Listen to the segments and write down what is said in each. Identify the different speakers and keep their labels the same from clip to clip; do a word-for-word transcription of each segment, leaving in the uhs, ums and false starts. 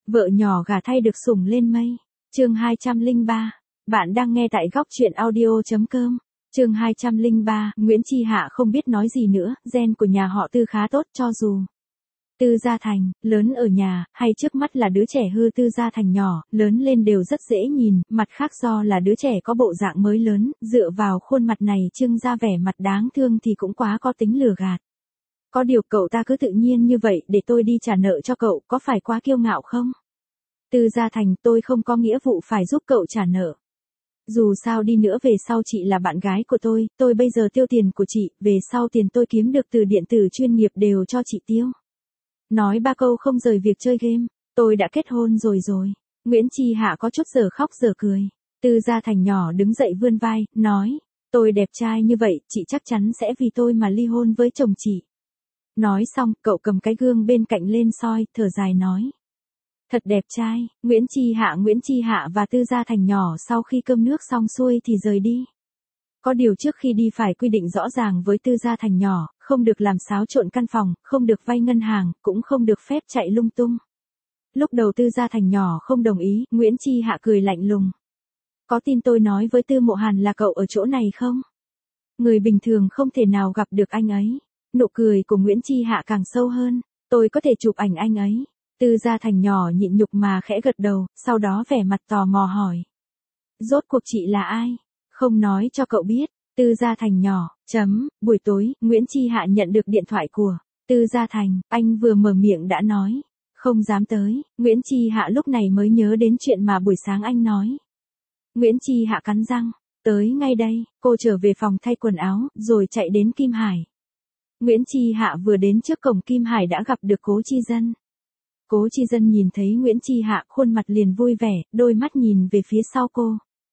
Speaker 1: Vợ nhỏ gả thay được sủng lên mây. Chương hai trăm lẻ ba. Bạn đang nghe tại góc truyện audio chấm com. Chương hai trăm lẻ ba, Nguyễn Chi Hạ không biết nói gì nữa, gen của nhà họ Tư khá tốt cho dù Tư Gia Thành, lớn ở nhà, hay trước mắt là đứa trẻ hư Tư Gia Thành nhỏ, lớn lên đều rất dễ nhìn, mặt khác do là đứa trẻ có bộ dạng mới lớn, dựa vào khuôn mặt này trưng ra vẻ mặt đáng thương thì cũng quá có tính lừa gạt. Có điều cậu ta cứ tự nhiên như vậy để tôi đi trả nợ cho cậu, có phải quá kiêu ngạo không? Tư Gia Thành, tôi không có nghĩa vụ phải giúp cậu trả nợ. Dù sao đi nữa về sau chị là bạn gái của tôi, tôi bây giờ tiêu tiền của chị, về sau tiền tôi kiếm được từ điện tử chuyên nghiệp đều cho chị tiêu. Nói ba câu không rời việc chơi game, tôi đã kết hôn rồi rồi. Nguyễn Chi Hạ có chút giờ khóc giờ cười. Tư Gia Thành nhỏ đứng dậy vươn vai, nói, tôi đẹp trai như vậy, chị chắc chắn sẽ vì tôi mà ly hôn với chồng chị. Nói xong, cậu cầm cái gương bên cạnh lên soi, thở dài nói. Thật đẹp trai. Nguyễn Chi Hạ Nguyễn Chi Hạ và Tư Gia Thành nhỏ sau khi cơm nước xong xuôi thì rời đi. Có điều trước khi đi phải quy định rõ ràng với Tư Gia Thành nhỏ, không được làm xáo trộn căn phòng, không được vay ngân hàng, cũng không được phép chạy lung tung. Lúc đầu Tư Gia Thành nhỏ không đồng ý, Nguyễn Chi Hạ cười lạnh lùng. Có tin tôi nói với Tư Mộ Hàn là cậu ở chỗ này không? Người bình thường không thể nào gặp được anh ấy. Nụ cười của Nguyễn Chi Hạ càng sâu hơn. Tôi có thể chụp ảnh anh ấy. Tư Gia Thành nhỏ nhịn nhục mà khẽ gật đầu, sau đó vẻ mặt tò mò hỏi. Rốt cuộc chị là ai? Không nói cho cậu biết. Tư Gia Thành nhỏ, chấm, buổi tối, Nguyễn Chi Hạ nhận được điện thoại của Tư Gia Thành, anh vừa mở miệng đã nói. Không dám tới, Nguyễn Chi Hạ lúc này mới nhớ đến chuyện mà buổi sáng anh nói. Nguyễn Chi Hạ cắn răng, tới ngay đây, cô trở về phòng thay quần áo, rồi chạy đến Kim Hải. Nguyễn Chi Hạ vừa đến trước cổng Kim Hải đã gặp được Cố Chi Dân. Cố Chi Dân nhìn thấy Nguyễn Chi Hạ, khuôn mặt liền vui vẻ, đôi mắt nhìn về phía sau cô.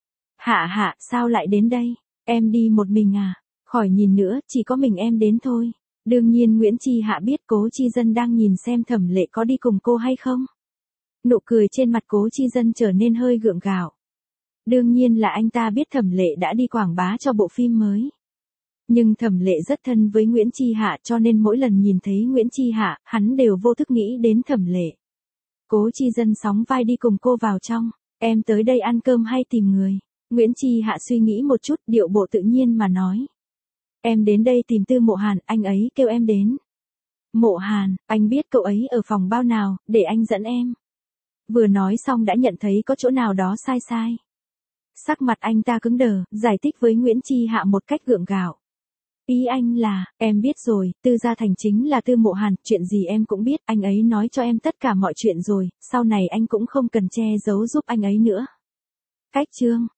Speaker 1: Hạ Hạ, sao lại đến đây? Em đi một mình à? Khỏi nhìn nữa, chỉ có mình em đến thôi. Đương nhiên Nguyễn Chi Hạ biết Cố Chi Dân đang nhìn xem Thẩm Lệ có đi cùng cô hay không. Nụ cười trên mặt Cố Chi Dân trở nên hơi gượng gạo. Đương nhiên là anh ta biết Thẩm Lệ đã đi quảng bá cho bộ phim mới. Nhưng Thẩm Lệ rất thân với Nguyễn Chi Hạ cho nên mỗi lần nhìn thấy Nguyễn Chi Hạ, hắn đều vô thức nghĩ đến Thẩm Lệ. Cố Chi Dân sóng vai đi cùng cô vào trong. Em tới đây ăn cơm hay tìm người? Nguyễn Chi Hạ suy nghĩ một chút, điệu bộ tự nhiên mà nói. Em đến đây tìm Tư Mộ Hàn, anh ấy kêu em đến. Mộ Hàn, anh biết cậu ấy ở phòng bao nào, để anh dẫn em. Vừa nói xong đã nhận thấy có chỗ nào đó sai sai. Sắc mặt anh ta cứng đờ, giải thích với Nguyễn Chi Hạ một cách gượng gạo. Ý anh là, em biết rồi, Tư Gia Thành chính là Tư Mộ Hàn, chuyện gì em cũng biết, anh ấy nói cho em tất cả mọi chuyện rồi, sau này anh cũng không cần che giấu giúp anh ấy nữa. Cách chương.